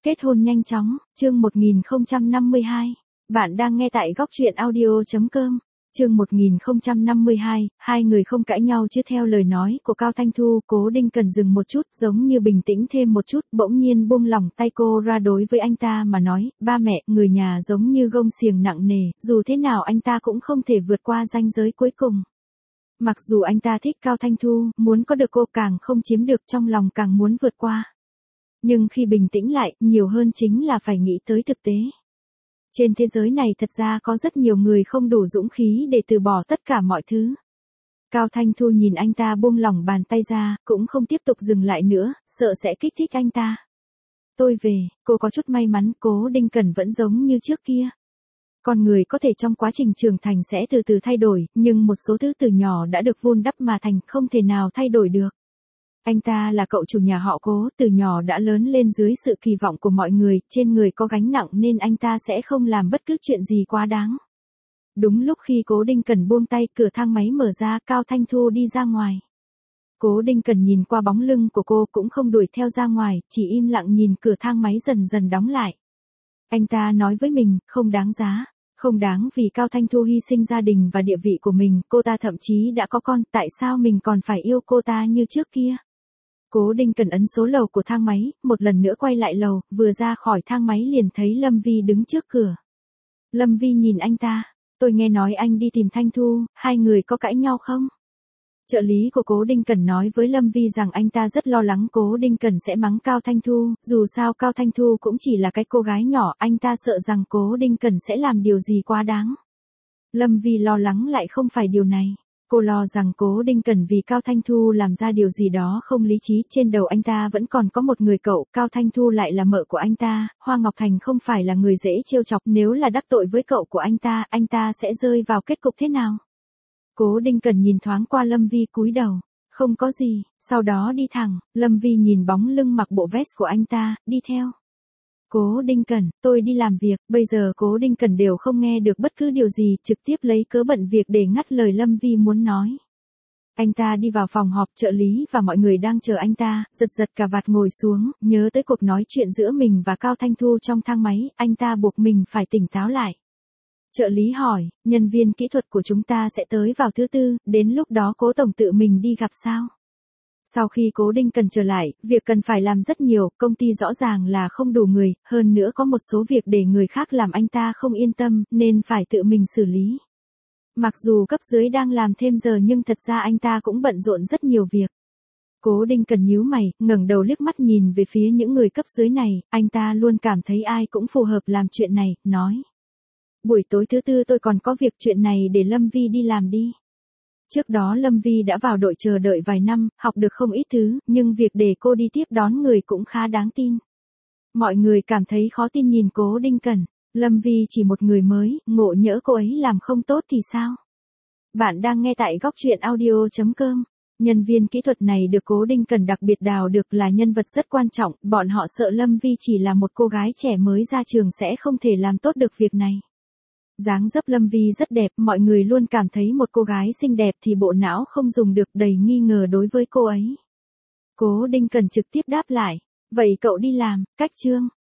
Kết hôn nhanh chóng, chương 1052. Bạn đang nghe tại góc truyện audio.com. Chương 1052, hai người không cãi nhau chứ theo lời nói của Cao Thanh Thu, Cố Đinh Cần dừng một chút, giống như bình tĩnh thêm một chút, bỗng nhiên buông lỏng tay cô ra đối với anh ta mà nói, ba mẹ, người nhà giống như gông xiềng nặng nề, dù thế nào anh ta cũng không thể vượt qua ranh giới cuối cùng. Mặc dù anh ta thích Cao Thanh Thu, muốn có được cô càng không chiếm được, trong lòng càng muốn vượt qua. Nhưng khi bình tĩnh lại, nhiều hơn chính là phải nghĩ tới thực tế. Trên thế giới này thật ra có rất nhiều người không đủ dũng khí để từ bỏ tất cả mọi thứ. Cao Thanh Thu nhìn anh ta buông lỏng bàn tay ra, cũng không tiếp tục dừng lại nữa, sợ sẽ kích thích anh ta. Tôi về, cô có chút may mắn, Cố Đinh Cần vẫn giống như trước kia. Con người có thể trong quá trình trưởng thành sẽ từ từ thay đổi, nhưng một số thứ từ nhỏ đã được vun đắp mà thành không thể nào thay đổi được. Anh ta là cậu chủ nhà họ Cố, từ nhỏ đã lớn lên dưới sự kỳ vọng của mọi người, trên người có gánh nặng nên anh ta sẽ không làm bất cứ chuyện gì quá đáng. Đúng lúc khi Cố Đinh Cần buông tay, cửa thang máy mở ra, Cao Thanh Thu đi ra ngoài. Cố Đinh Cần nhìn qua bóng lưng của cô cũng không đuổi theo ra ngoài, chỉ im lặng nhìn cửa thang máy dần dần đóng lại. Anh ta nói với mình, không đáng giá. Không đáng vì Cao Thanh Thu hy sinh gia đình và địa vị của mình, cô ta thậm chí đã có con, tại sao mình còn phải yêu cô ta như trước kia? Cố Đinh Cần ấn số lầu của thang máy, một lần nữa quay lại lầu, vừa ra khỏi thang máy liền thấy Lâm Vi đứng trước cửa. Lâm Vi nhìn anh ta, tôi nghe nói anh đi tìm Thanh Thu, hai người có cãi nhau không? Trợ lý của Cố Đinh Cần nói với Lâm Vi rằng anh ta rất lo lắng Cố Đinh Cần sẽ mắng Cao Thanh Thu, dù sao Cao Thanh Thu cũng chỉ là cái cô gái nhỏ, anh ta sợ rằng Cố Đinh Cần sẽ làm điều gì quá đáng. Lâm Vi lo lắng lại không phải điều này. Cô lo rằng Cố Đinh Cần vì Cao Thanh Thu làm ra điều gì đó không lý trí, trên đầu anh ta vẫn còn có một người cậu, Cao Thanh Thu lại là mợ của anh ta, Hoa Ngọc Thành không phải là người dễ trêu chọc, nếu là đắc tội với cậu của anh ta sẽ rơi vào kết cục thế nào? Cố Đinh Cần nhìn thoáng qua Lâm Vi cúi đầu, không có gì, sau đó đi thẳng, Lâm Vi nhìn bóng lưng mặc bộ vest của anh ta, đi theo. Cố Đinh Cần, tôi đi làm việc, bây giờ Cố Đinh Cần đều không nghe được bất cứ điều gì, trực tiếp lấy cớ bận việc để ngắt lời Lâm Vi muốn nói. Anh ta đi vào phòng họp, trợ lý và mọi người đang chờ anh ta, giật cà vạt ngồi xuống, nhớ tới cuộc nói chuyện giữa mình và Cao Thanh Thu trong thang máy, anh ta buộc mình phải tỉnh táo lại. Trợ lý hỏi, nhân viên kỹ thuật của chúng ta sẽ tới vào thứ tư, đến lúc đó Cố tổng tự mình đi gặp sao? Sau khi Cố Đinh Cần trở lại, việc cần phải làm rất nhiều, công ty rõ ràng là không đủ người, hơn nữa có một số việc để người khác làm anh ta không yên tâm, nên phải tự mình xử lý. Mặc dù cấp dưới đang làm thêm giờ nhưng thật ra anh ta cũng bận rộn rất nhiều việc. Cố Đinh Cần nhíu mày, ngẩng đầu liếc mắt nhìn về phía những người cấp dưới này, anh ta luôn cảm thấy ai cũng phù hợp làm chuyện này, nói. Buổi tối thứ tư tôi còn có việc, chuyện này để Lâm Vi đi làm đi. Trước đó Lâm Vi đã vào đội chờ đợi vài năm, học được không ít thứ, nhưng việc để cô đi tiếp đón người cũng khá đáng tin. Mọi người cảm thấy khó tin nhìn Cố Đinh Cần, Lâm Vi chỉ một người mới, ngộ nhỡ cô ấy làm không tốt thì sao? Bạn đang nghe tại góc truyện audio.com. Nhân viên kỹ thuật này được Cố Đinh Cần đặc biệt đào được là nhân vật rất quan trọng, bọn họ sợ Lâm Vi chỉ là một cô gái trẻ mới ra trường sẽ không thể làm tốt được việc này. Dáng dấp Lâm Vi rất đẹp, mọi người luôn cảm thấy một cô gái xinh đẹp thì bộ não không dùng được, đầy nghi ngờ đối với cô ấy. Cố Đinh Cần trực tiếp đáp lại, vậy cậu đi làm, cách chương.